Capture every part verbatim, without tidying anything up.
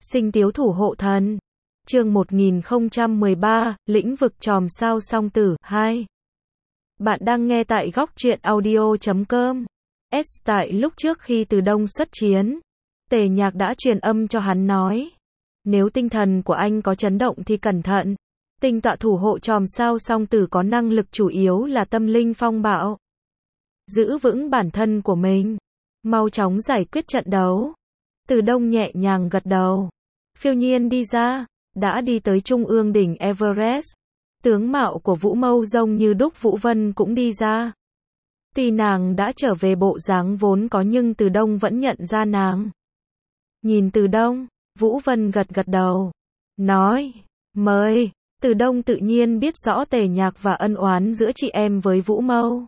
Sinh tiếu thủ hộ thần. Chương một nghìn không trăm mười ba, lĩnh vực chòm sao song tử, hai. Bạn đang nghe tại góc truyện audio chấm com. S tại lúc trước khi Từ Đông xuất chiến, Tề Nhạc đã truyền âm cho hắn nói. Nếu tinh thần của anh có chấn động thì cẩn thận. Tinh tọa thủ hộ chòm sao song tử có năng lực chủ yếu là tâm linh phong bạo. Giữ vững bản thân của mình. Mau chóng giải quyết trận đấu. Từ Đông nhẹ nhàng gật đầu. Phiêu nhiên đi ra. Đã đi tới trung ương đỉnh Everest. Tướng mạo của Vũ Mâu giống như đúc. Vũ Vân cũng đi ra. Tuy nàng đã trở về bộ dáng vốn có nhưng Từ Đông vẫn nhận ra nàng. Nhìn Từ Đông, Vũ Vân gật gật đầu. Nói, mời. Từ Đông tự nhiên biết rõ Tề Nhạc và ân oán giữa chị em với Vũ Mâu.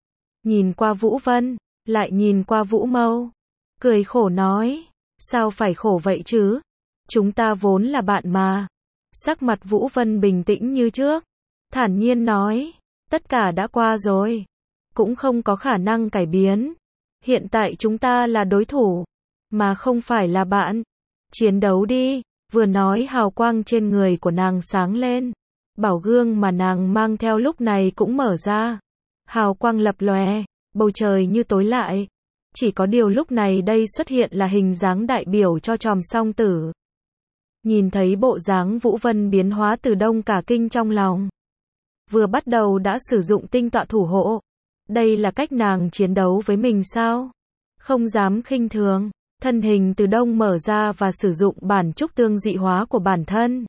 Nhìn qua Vũ Vân, lại nhìn qua Vũ Mâu. Cười khổ nói, sao phải khổ vậy chứ? Chúng ta vốn là bạn mà. Sắc mặt Vũ Vân bình tĩnh như trước. Thản nhiên nói, tất cả đã qua rồi. Cũng không có khả năng cải biến. Hiện tại chúng ta là đối thủ, mà không phải là bạn. Chiến đấu đi. Vừa nói hào quang trên người của nàng sáng lên. Bảo gương mà nàng mang theo lúc này cũng mở ra. Hào quang lập lòe, bầu trời như tối lại. Chỉ có điều lúc này đây xuất hiện là hình dáng đại biểu cho chòm song tử. Nhìn thấy bộ dáng Vũ Vân biến hóa, Từ Đông cả kinh trong lòng. Vừa bắt đầu đã sử dụng tinh tọa thủ hộ. Đây là cách nàng chiến đấu với mình sao? Không dám khinh thường. Thân hình Từ Đông mở ra và sử dụng bản trúc tương dị hóa của bản thân.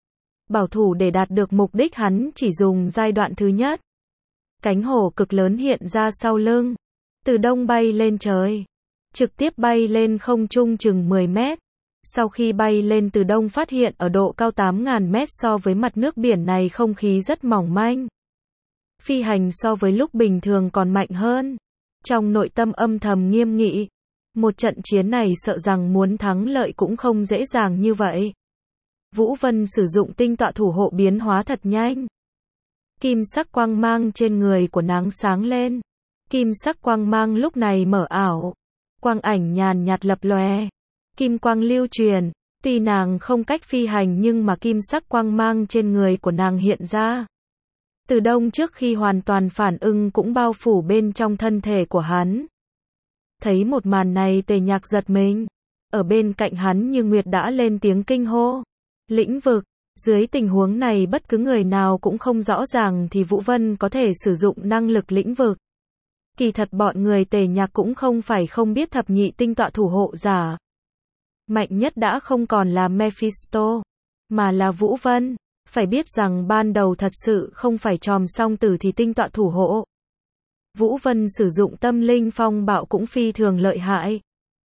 Bảo thủ để đạt được mục đích, hắn chỉ dùng giai đoạn thứ nhất. Cánh hổ cực lớn hiện ra sau lưng. Từ Đông bay lên trời. Trực tiếp bay lên không trung chừng mười mét. Sau khi bay lên, Từ Đông phát hiện ở độ cao tám nghìn mét so với mặt nước biển này không khí rất mỏng manh. Phi hành so với lúc bình thường còn mạnh hơn. Trong nội tâm âm thầm nghiêm nghị. Một trận chiến này sợ rằng muốn thắng lợi cũng không dễ dàng như vậy. Vũ Vân sử dụng tinh tọa thủ hộ biến hóa thật nhanh. Kim sắc quang mang trên người của nàng sáng lên. Kim sắc quang mang lúc này mở ảo. Quang ảnh nhàn nhạt lập lòe. Kim quang lưu truyền. Tuy nàng không cách phi hành nhưng mà kim sắc quang mang trên người của nàng hiện ra. Từ Đông trước khi hoàn toàn phản ứng cũng bao phủ bên trong thân thể của hắn. Thấy một màn này, Tề Nhạc giật mình. Ở bên cạnh hắn Như Nguyệt đã lên tiếng kinh hô. Lĩnh vực. Dưới tình huống này bất cứ người nào cũng không rõ ràng thì Vũ Vân có thể sử dụng năng lực lĩnh vực. Kỳ thật bọn người Tề Nhạc cũng không phải không biết thập nhị tinh tọa thủ hộ giả. Mạnh nhất đã không còn là Mephisto, mà là Vũ Vân. Phải biết rằng ban đầu thật sự không phải chòm song tử thì tinh tọa thủ hộ. Vũ Vân sử dụng tâm linh phong bạo cũng phi thường lợi hại.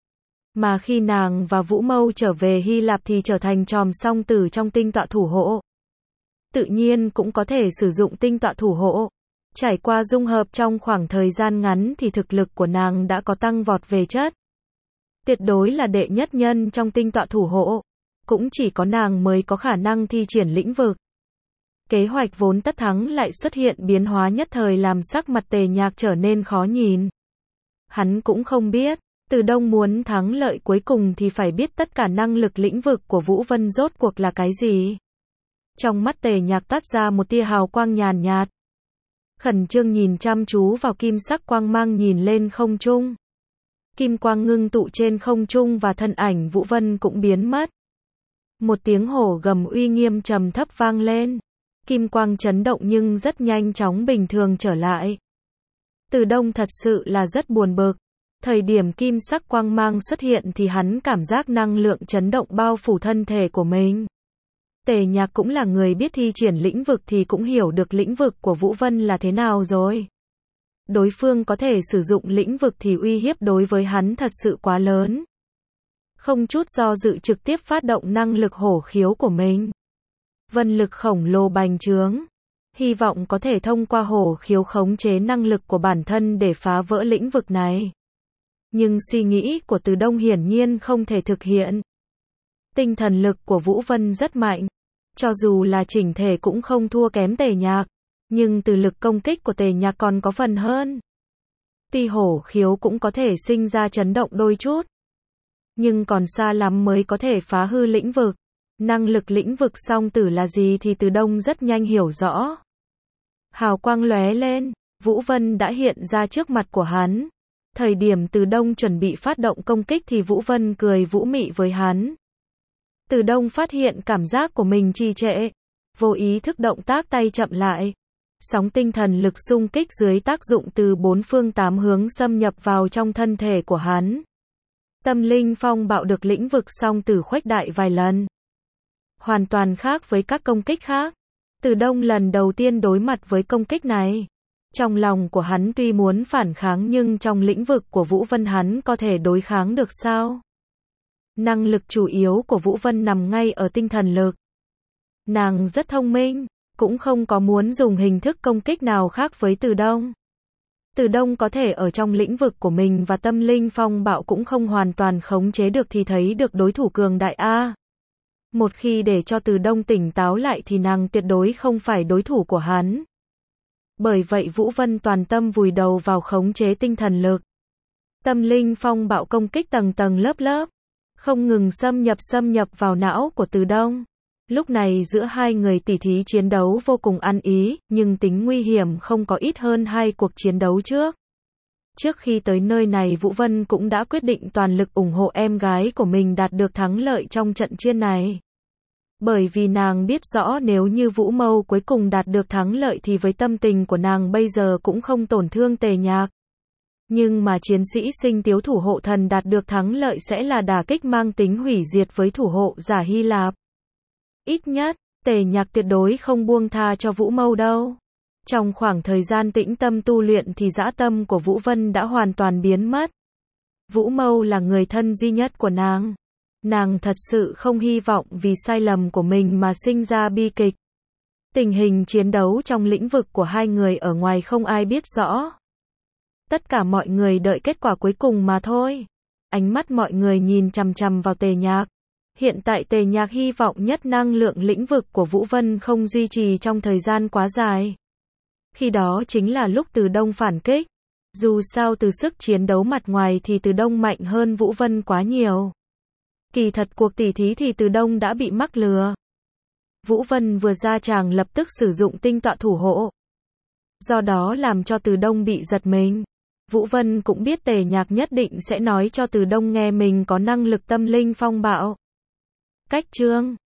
Mà khi nàng và Vũ Mâu trở về Hy Lạp thì trở thành chòm song tử trong tinh tọa thủ hộ. Tự nhiên cũng có thể sử dụng tinh tọa thủ hộ. Trải qua dung hợp trong khoảng thời gian ngắn thì thực lực của nàng đã có tăng vọt về chất. Tuyệt đối là đệ nhất nhân trong tinh tọa thủ hộ. Cũng chỉ có nàng mới có khả năng thi triển lĩnh vực. Kế hoạch vốn tất thắng lại xuất hiện biến hóa nhất thời làm sắc mặt Tề Nhạc trở nên khó nhìn. Hắn cũng không biết, Từ Đông muốn thắng lợi cuối cùng thì phải biết tất cả năng lực lĩnh vực của Vũ Vân rốt cuộc là cái gì. Trong mắt Tề Nhạc tắt ra một tia hào quang nhàn nhạt. Khẩn trương nhìn chăm chú vào kim sắc quang mang nhìn lên không trung. Kim quang ngưng tụ trên không trung và thân ảnh Vũ Vân cũng biến mất. Một tiếng hổ gầm uy nghiêm trầm thấp vang lên. Kim quang chấn động nhưng rất nhanh chóng bình thường trở lại. Từ Đông thật sự là rất buồn bực. Thời điểm kim sắc quang mang xuất hiện thì hắn cảm giác năng lượng chấn động bao phủ thân thể của mình. Tề Nhạc cũng là người biết thi triển lĩnh vực thì cũng hiểu được lĩnh vực của Vũ Vân là thế nào rồi. Đối phương có thể sử dụng lĩnh vực thì uy hiếp đối với hắn thật sự quá lớn. Không chút do dự trực tiếp phát động năng lực hổ khiếu của mình. Vân lực khổng lồ bành trướng. Hy vọng có thể thông qua hổ khiếu khống chế năng lực của bản thân để phá vỡ lĩnh vực này. Nhưng suy nghĩ của Từ Đông hiển nhiên không thể thực hiện. Tinh thần lực của Vũ Vân rất mạnh. Cho dù là chỉnh thể cũng không thua kém Tề Nhạc. Nhưng từ lực công kích của Tề Nhạc còn có phần hơn. Tuy hổ khiếu cũng có thể sinh ra chấn động đôi chút. nhưng còn xa lắm mới có thể phá hư lĩnh vực. Năng lực lĩnh vực song tử là gì thì Từ Đông rất nhanh hiểu rõ. Hào quang lóe lên, Vũ Vân đã hiện ra trước mặt của hắn. Thời điểm Từ Đông chuẩn bị phát động công kích thì Vũ Vân cười vũ mị với hắn. Từ Đông phát hiện cảm giác của mình trì trệ, vô ý thức động tác tay chậm lại. Sóng tinh thần lực xung kích dưới tác dụng từ bốn phương tám hướng xâm nhập vào trong thân thể của hắn. Tâm linh phong bạo được lĩnh vực song tử khuếch đại vài lần. Hoàn toàn khác với các công kích khác. Từ Đông lần đầu tiên đối mặt với công kích này. Trong lòng của hắn tuy muốn phản kháng nhưng trong lĩnh vực của Vũ Vân hắn có thể đối kháng được sao? Năng lực chủ yếu của Vũ Vân nằm ngay ở tinh thần lực. Nàng rất thông minh, cũng không có muốn dùng hình thức công kích nào khác với Từ Đông. Từ Đông có thể ở trong lĩnh vực của mình và tâm linh phong bạo cũng không hoàn toàn khống chế được thì thấy được đối thủ cường đại A. Một khi để cho Từ Đông tỉnh táo lại thì nàng tuyệt đối không phải đối thủ của hắn. Bởi vậy Vũ Vân toàn tâm vùi đầu vào khống chế tinh thần lực. Tâm linh phong bạo công kích tầng tầng lớp lớp, không ngừng xâm nhập xâm nhập vào não của Từ Đông. Lúc này giữa hai người tỉ thí chiến đấu vô cùng ăn ý, nhưng tính nguy hiểm không có ít hơn hai cuộc chiến đấu trước. Trước khi tới nơi này Vũ Vân cũng đã quyết định toàn lực ủng hộ em gái của mình đạt được thắng lợi trong trận chiến này. Bởi vì nàng biết rõ nếu như Vũ Mâu cuối cùng đạt được thắng lợi thì với tâm tình của nàng bây giờ cũng không tổn thương Tề Nhạc. Nhưng mà chiến sĩ Sinh Tiếu thủ hộ thần đạt được thắng lợi sẽ là đả kích mang tính hủy diệt với thủ hộ giả Hy Lạp. Ít nhất, Tề Nhạc tuyệt đối không buông tha cho Vũ Mâu đâu. Trong khoảng thời gian tĩnh tâm tu luyện thì dã tâm của Vũ Vân đã hoàn toàn biến mất. Vũ Mâu là người thân duy nhất của nàng. Nàng thật sự không hy vọng vì sai lầm của mình mà sinh ra bi kịch. Tình hình chiến đấu trong lĩnh vực của hai người ở ngoài không ai biết rõ. Tất cả mọi người đợi kết quả cuối cùng mà thôi. Ánh mắt mọi người nhìn chằm chằm vào Tề Nhạc. Hiện tại Tề Nhạc hy vọng nhất năng lượng lĩnh vực của Vũ Vân không duy trì trong thời gian quá dài. Khi đó chính là lúc Từ Đông phản kích. Dù sao từ sức chiến đấu mặt ngoài thì Từ Đông mạnh hơn Vũ Vân quá nhiều. Kỳ thật cuộc tỉ thí thì Từ Đông đã bị mắc lừa. Vũ Vân vừa ra tràng lập tức sử dụng tinh tọa thủ hộ. Do đó làm cho Từ Đông bị giật mình. Vũ Vân cũng biết Tề Nhạc nhất định sẽ nói cho Từ Đông nghe mình có năng lực tâm linh phong bạo. Cách chương